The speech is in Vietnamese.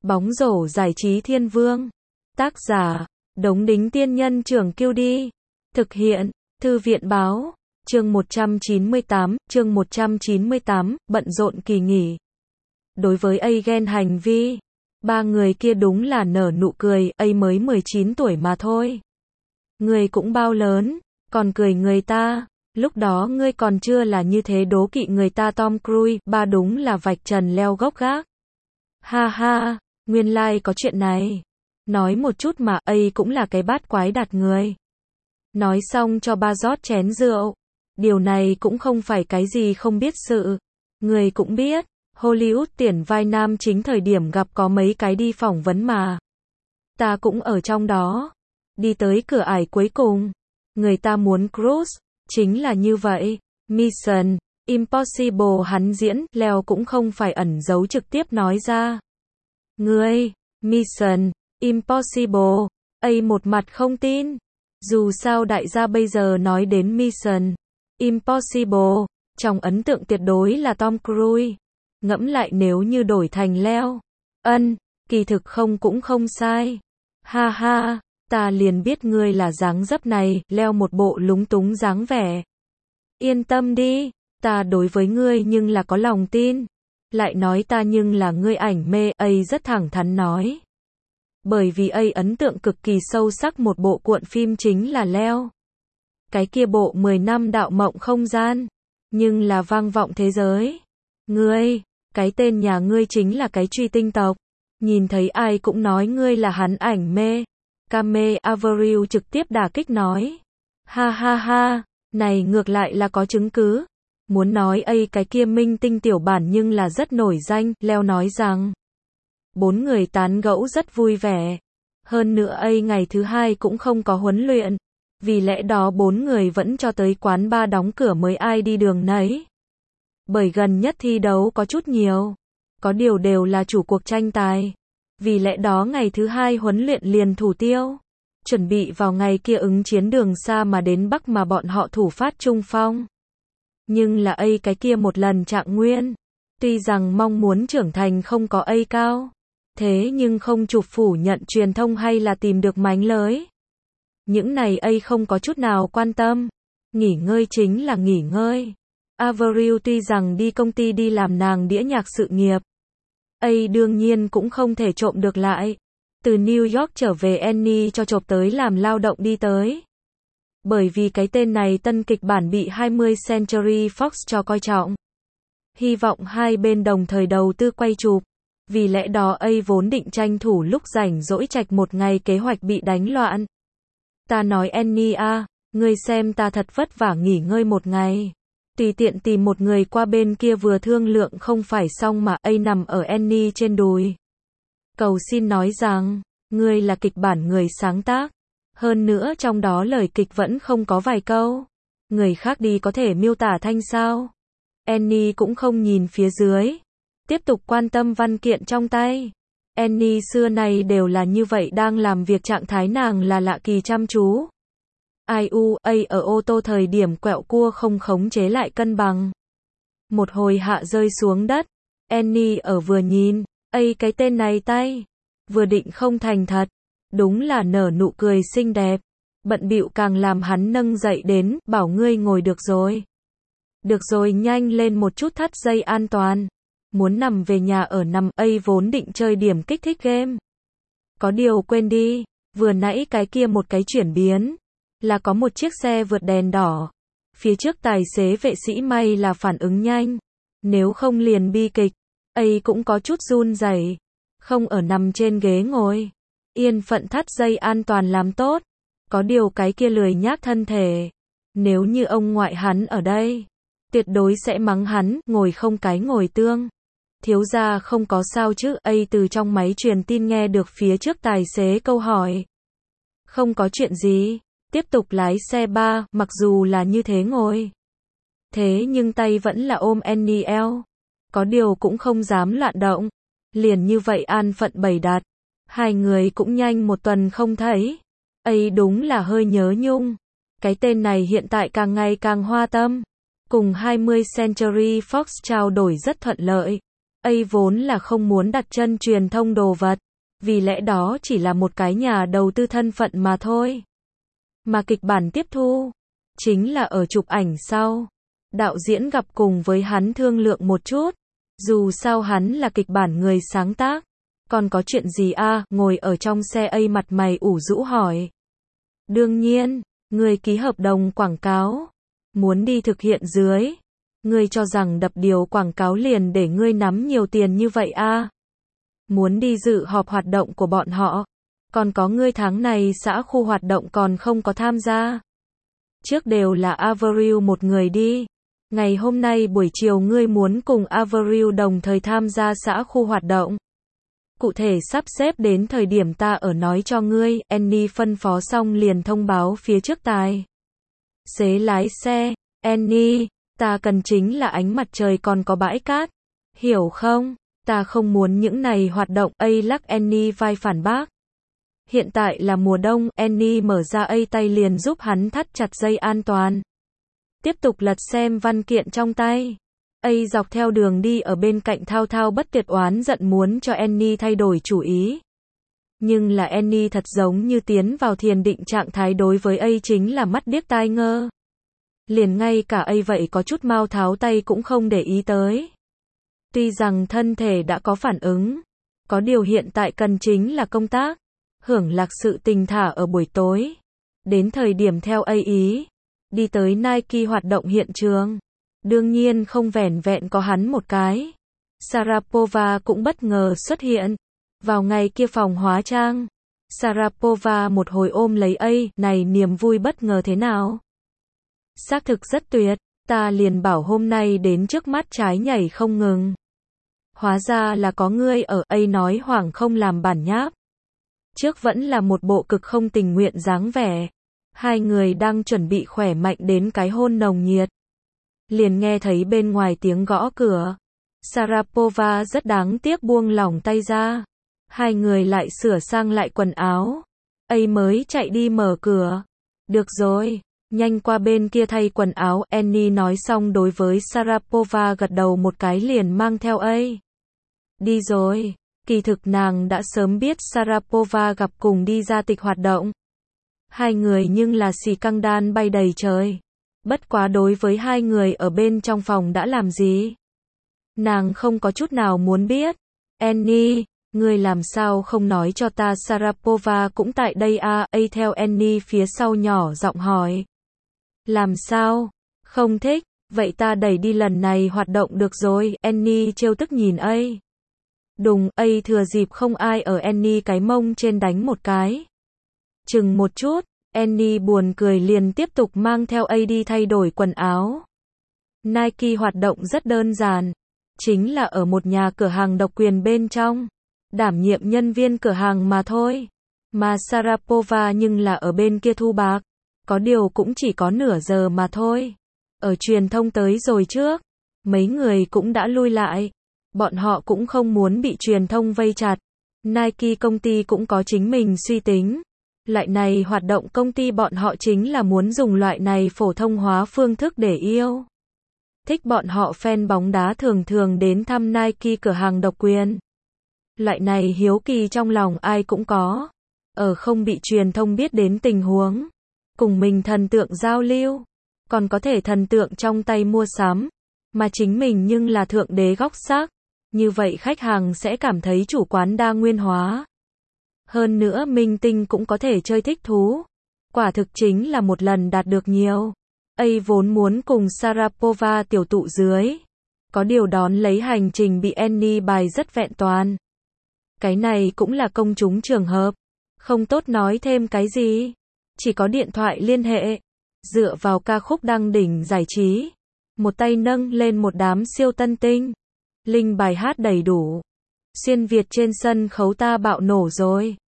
Bóng rổ giải trí thiên vương. Tác giả, Đống Đính Tiên Nhân Trưởng Kiêu Đi. Thực hiện, Thư viện Báo. Chương 198, bận rộn kỳ nghỉ. Đối với A ghen hành vi, ba người kia đúng là nở nụ cười, A mới 19 tuổi mà thôi. Người cũng bao lớn, còn cười người ta, lúc đó ngươi còn chưa là như thế đố kỵ người ta Tom Cruise, ba đúng là vạch trần leo gốc gác. Ha ha, nguyên lai có chuyện này. Nói một chút mà, A cũng là cái bát quái đặt người. Nói xong cho ba rót chén rượu. Điều này cũng không phải cái gì không biết sự. Người cũng biết, Hollywood tuyển vai nam chính thời điểm gặp có mấy cái đi phỏng vấn mà. Ta cũng ở trong đó. Đi tới cửa ải cuối cùng. Người ta muốn Cruise, chính là như vậy. Mission Impossible hắn diễn, Leo cũng không phải ẩn giấu trực tiếp nói ra. Ngươi, Mission Impossible, A một mặt không tin. Dù sao đại gia bây giờ nói đến Mission Impossible, trong ấn tượng tuyệt đối là Tom Cruise. Ngẫm lại nếu như đổi thành Leo, kỳ thực không cũng không sai. Ha ha, ta liền biết ngươi là dáng dấp này, Leo một bộ lúng túng dáng vẻ. Yên tâm đi, ta đối với ngươi nhưng là có lòng tin. Lại nói ta nhưng là ngươi ảnh mê, A rất thẳng thắn nói. Bởi vì A ấn tượng cực kỳ sâu sắc một bộ cuộn phim chính là Leo. Cái kia bộ 10 năm đạo mộng không gian, nhưng là vang vọng thế giới. Ngươi, cái tên nhà ngươi chính là cái truy tinh tộc. Nhìn thấy ai cũng nói ngươi là hắn ảnh mê. Kame Avril trực tiếp đả kích nói. Ha ha ha, này ngược lại là có chứng cứ. Muốn nói A cái kia minh tinh tiểu bản nhưng là rất nổi danh, Leo nói rằng. Bốn người tán gẫu rất vui vẻ. Hơn nữa A ngày thứ hai cũng không có huấn luyện. Vì lẽ đó bốn người vẫn cho tới quán bar đóng cửa mới ai đi đường nấy. Bởi gần nhất thi đấu có chút nhiều. Có điều đều là chủ cuộc tranh tài. Vì lẽ đó ngày thứ hai huấn luyện liền thủ tiêu. Chuẩn bị vào ngày kia ứng chiến đường xa mà đến Bắc mà bọn họ thủ phát trung phong. Nhưng là A cái kia một lần trạng nguyên. Tuy rằng mong muốn trưởng thành không có A cao. Thế nhưng không chụp phủ nhận truyền thông hay là tìm được mánh lới. Những này A không có chút nào quan tâm. Nghỉ ngơi chính là nghỉ ngơi. Avril tuy rằng đi công ty đi làm nàng đĩa nhạc sự nghiệp. A đương nhiên cũng không thể trộm được lại. Từ New York trở về Annie cho chộp tới làm lao động đi tới. Bởi vì cái tên này tân kịch bản bị 20th Century Fox cho coi trọng. Hy vọng hai bên đồng thời đầu tư quay chụp. Vì lẽ đó A vốn định tranh thủ lúc rảnh rỗi trạch một ngày kế hoạch bị đánh loạn. Ta nói Annie à, ngươi xem ta thật vất vả nghỉ ngơi một ngày. Tùy tiện tìm một người qua bên kia vừa thương lượng không phải xong mà A nằm ở Annie trên đùi. Cầu xin nói rằng, ngươi là kịch bản người sáng tác. Hơn nữa trong đó lời kịch vẫn không có vài câu. Người khác đi có thể miêu tả thanh sao. Annie cũng không nhìn phía dưới. Tiếp tục quan tâm văn kiện trong tay. Annie xưa nay đều là như vậy đang làm việc trạng thái nàng là lạ kỳ chăm chú. A ở ô tô thời điểm quẹo cua không khống chế lại cân bằng. Một hồi hạ rơi xuống đất. Annie ở vừa nhìn, A cái tên này tay. Vừa định không thành thật. Đúng là nở nụ cười xinh đẹp. Bận bịu càng làm hắn nâng dậy đến, bảo ngươi ngồi được rồi. Được rồi nhanh lên một chút thắt dây an toàn. Muốn nằm về nhà ở nằm, A vốn định chơi điểm kích thích game. Có điều quên đi, vừa nãy cái kia một cái chuyển biến. Là có một chiếc xe vượt đèn đỏ. Phía trước tài xế vệ sĩ may là phản ứng nhanh. Nếu không liền bi kịch. A cũng có chút run rẩy. Không ở nằm trên ghế ngồi. Yên phận thắt dây an toàn làm tốt. Có điều cái kia lười nhác thân thể. Nếu như ông ngoại hắn ở đây. Tuyệt đối sẽ mắng hắn, ngồi không cái ngồi tương. Thiếu gia không có sao chứ, A từ trong máy truyền tin nghe được phía trước tài xế câu hỏi. Không có chuyện gì, tiếp tục lái xe ba, mặc dù là như thế ngồi. Thế nhưng tay vẫn là ôm Annie eo. Có điều cũng không dám loạn động. Liền như vậy an phận bày đặt. Hai người cũng nhanh một tuần không thấy. A đúng là hơi nhớ nhung. Cái tên này hiện tại càng ngày càng hoa tâm. Cùng 20th Century Fox trao đổi rất thuận lợi. A vốn là không muốn đặt chân truyền thông đồ vật, vì lẽ đó chỉ là một cái nhà đầu tư thân phận mà thôi. Mà kịch bản tiếp thu, chính là ở chụp ảnh sau. Đạo diễn gặp cùng với hắn thương lượng một chút, dù sao hắn là kịch bản người sáng tác. Còn có chuyện gì a? Ngồi ở trong xe A mặt mày ủ rũ hỏi. Đương nhiên, người ký hợp đồng quảng cáo, muốn đi thực hiện dưới. Ngươi cho rằng đập điều quảng cáo liền để ngươi nắm nhiều tiền như vậy a? Muốn đi dự họp hoạt động của bọn họ, còn có ngươi tháng này xã khu hoạt động còn không có tham gia. Trước đều là Avril một người đi. Ngày hôm nay buổi chiều ngươi muốn cùng Avril đồng thời tham gia xã khu hoạt động. Cụ thể sắp xếp đến thời điểm ta ở nói cho ngươi. Annie phân phó xong liền thông báo phía trước tài xế lái xe. Annie, ta cần chính là ánh mặt trời còn có bãi cát. Hiểu không? Ta không muốn những này hoạt động. A lắc Annie vai phản bác. Hiện tại là mùa đông. Annie mở ra A tay liền giúp hắn thắt chặt dây an toàn. Tiếp tục lật xem văn kiện trong tay. A dọc theo đường đi ở bên cạnh thao thao bất tuyệt oán giận muốn cho Annie thay đổi chủ ý. Nhưng là Annie thật giống như tiến vào thiền định trạng thái, đối với A chính là mắt điếc tai ngơ. Liền ngay cả A vậy có chút mau tháo tay cũng không để ý tới. Tuy rằng thân thể đã có phản ứng, có điều hiện tại cần chính là công tác, hưởng lạc sự tình thả ở buổi tối. Đến thời điểm theo A ý, đi tới Nike hoạt động hiện trường. Đương nhiên không vẻn vẹn có hắn một cái. Sharapova cũng bất ngờ xuất hiện. Vào ngày kia phòng hóa trang, Sharapova một hồi ôm lấy A, này niềm vui bất ngờ thế nào? Xác thực rất tuyệt, ta liền bảo hôm nay đến trước mắt trái nhảy không ngừng. Hóa ra là có ngươi ở. A nói hoảng không làm bản nháp. Trước vẫn là một bộ cực không tình nguyện dáng vẻ. Hai người đang chuẩn bị khỏe mạnh đến cái hôn nồng nhiệt. Liền nghe thấy bên ngoài tiếng gõ cửa. Sharapova rất đáng tiếc buông lỏng tay ra. Hai người lại sửa sang lại quần áo. A mới chạy đi mở cửa. Được rồi, nhanh qua bên kia thay quần áo. Annie nói xong đối với Sharapova gật đầu một cái liền mang theo A. Đi rồi. Kỳ thực nàng đã sớm biết Sharapova gặp cùng đi ra tịch hoạt động. Hai người nhưng là xì căng đan bay đầy trời. Bất quá đối với hai người ở bên trong phòng đã làm gì, nàng không có chút nào muốn biết. Annie, ngươi làm sao không nói cho ta Sharapova cũng tại đây a? A theo Annie phía sau nhỏ giọng hỏi. Làm sao? Không thích, vậy ta đẩy đi lần này hoạt động được rồi. Annie trêu tức nhìn A. Đùng, A thừa dịp không ai ở Annie cái mông trên đánh một cái. Chừng một chút. Annie buồn cười liền tiếp tục mang theo A đi thay đổi quần áo. Nike hoạt động rất đơn giản, chính là ở một nhà cửa hàng độc quyền bên trong, đảm nhiệm nhân viên cửa hàng mà thôi. Mà Sharapova nhưng là ở bên kia thu bạc, có điều cũng chỉ có nửa giờ mà thôi. Ở truyền thông tới rồi trước, mấy người cũng đã lui lại. Bọn họ cũng không muốn bị truyền thông vây chặt. Nike công ty cũng có chính mình suy tính. Loại này hoạt động công ty bọn họ chính là muốn dùng loại này phổ thông hóa phương thức để yêu thích bọn họ fan bóng đá thường thường đến thăm Nike cửa hàng độc quyền. Loại này hiếu kỳ trong lòng ai cũng có. Ở không bị truyền thông biết đến tình huống, cùng mình thần tượng giao lưu, còn có thể thần tượng trong tay mua sắm, mà chính mình nhưng là thượng đế góc xác. Như vậy khách hàng sẽ cảm thấy chủ quán đa nguyên hóa. Hơn nữa minh tinh cũng có thể chơi thích thú. Quả thực chính là một lần đạt được nhiều. A vốn muốn cùng Sharapova tiểu tụ dưới. Có điều đón lấy hành trình bị Annie bài rất vẹn toàn. Cái này cũng là công chúng trường hợp. Không tốt nói thêm cái gì. Chỉ có điện thoại liên hệ. Dựa vào ca khúc đăng đỉnh giải trí. Một tay nâng lên một đám siêu tân tinh. Linh bài hát đầy đủ. Xuyên Việt trên sân khấu ta bạo nổ rồi.